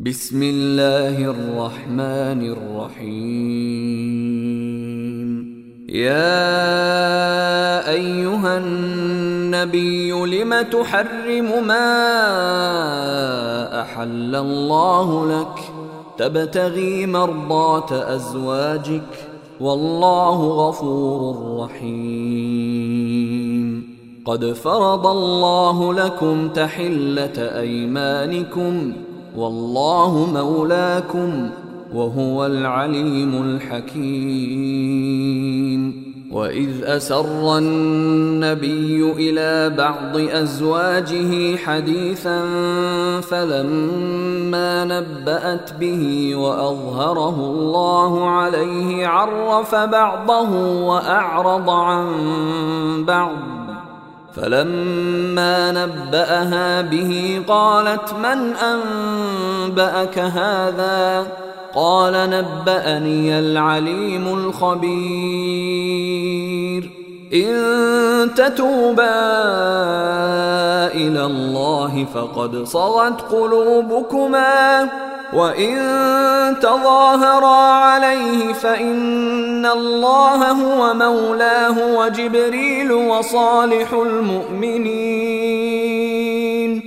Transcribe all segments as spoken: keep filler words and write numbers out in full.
بسم الله الرحمن الرحيم. يا أيها النبي لم تحرم ما أحل الله لك تبتغي مرضات أزواجك والله غفور رحيم. قد فرض الله لكم تحلة أيمانكم والله مولاكم وهو العليم الحكيم. وإذ أسر النبي إلى بعض أزواجه حديثا فلما نبأت به وأظهره الله عليه عرف بعضه وأعرض عن بعض، فلما نبأها به قالت من أنبأك هذا؟ قال نبأني العليم الخبير. إن تتوبا إلى الله فقد صغت قلوبكما وإن تظاهرا عليه فإن الله هو مولاه وجبريل وصالح المؤمنين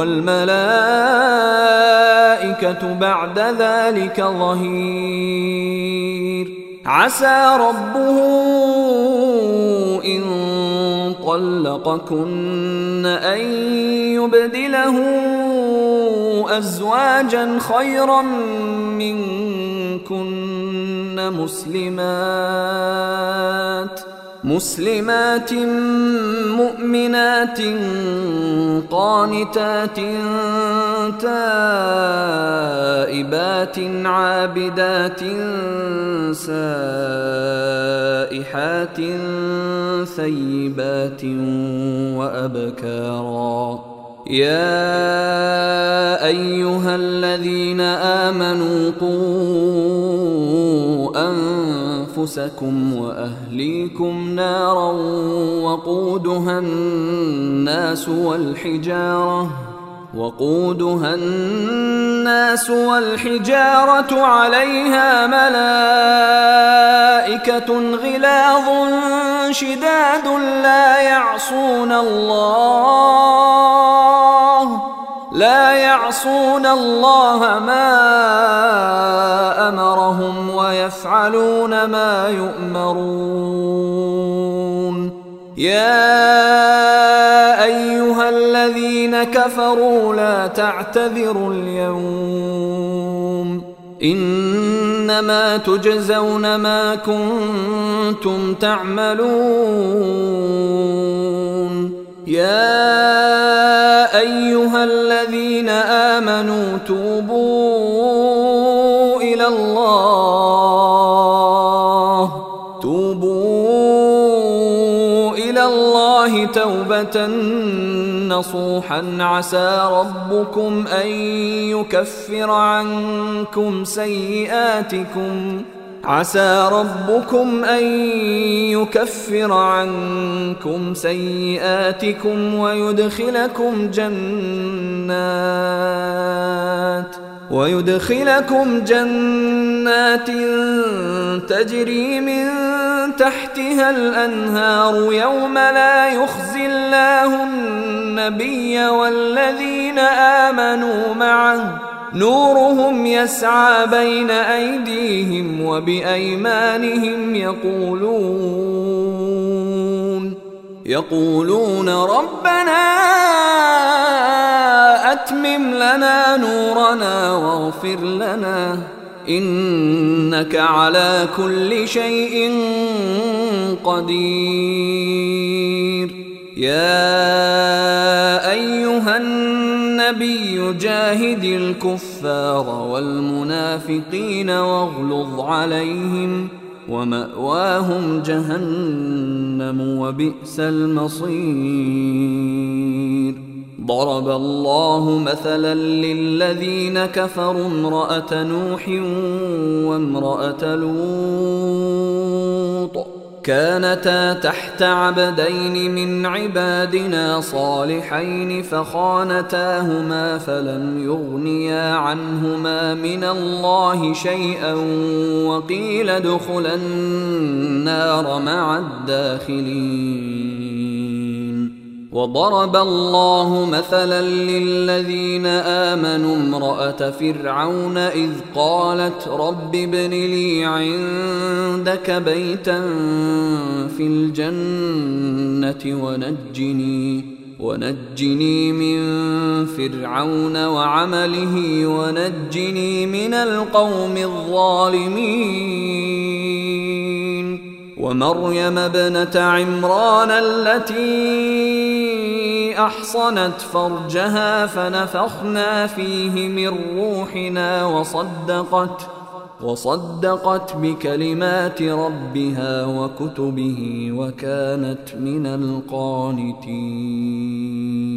والملائكة بعد ذلك ظهير. عسى ربه إن طلقكن أن يبدله أزواجا خيرا منكن مسلمات مسلمات مؤمنات قانتات تائبات عابدات سائحات ثيبات وأبكارا. يا أيها الذين آمنوا قوا أنفسكم وأهليكم نارا وقودها الناس والحجارة وقودها الناس والحجارة عليها ملائكة غلاظ شداد لا يعصون الله لا يعصون الله ما أمرهم ويفعلون ما يؤمرون. يا أيها الذين كفروا لا تعتذروا اليوم إنما تجزون ما كنتم تعملون. يا أيها الذين آمنوا توبوا إلى الله توبوا إلى الله توبة نصوحا عسى ربكم أن يكفر عنكم سيئاتكم عسى ربكم أن يكفر عنكم سيئاتكم ويدخلكم جنات ويدخلكم جنات تجري من تحتها الأنهار يوم لا يخزي الله النبي والذين آمنوا معه نورهم يسعى بين أيديهم وبأيمانهم يقولون يقولون ربنا أتمم لنا نورنا واغفر لنا إنك على كل شيء قدير. يا أيها النبي جاهد الكفار والمنافقين واغلظ عليهم ومأواهم جهنم وبئس المصير. ضرب الله مثلا للذين كفروا امرأة نوح وامرأة لوط كانتا تحت عبدين من عبادنا صالحين فخانتاهما فلم يغنيا عنهما من الله شيئا وقيل ادخلا النار مع الداخلين. وضرب الله مثلا للذين آمنوا امرأة فرعون إذ قالت رب ابن لي عندك بيتا في الجنة ونجني ونجني من فرعون وعمله ونجني من القوم الظالمين. ومريم ابنة عمران التي أحصنت فرجها فنفخنا فيه من روحنا وصدقت وصدقت بكلمات ربها وكتبه وكانت من القانتين.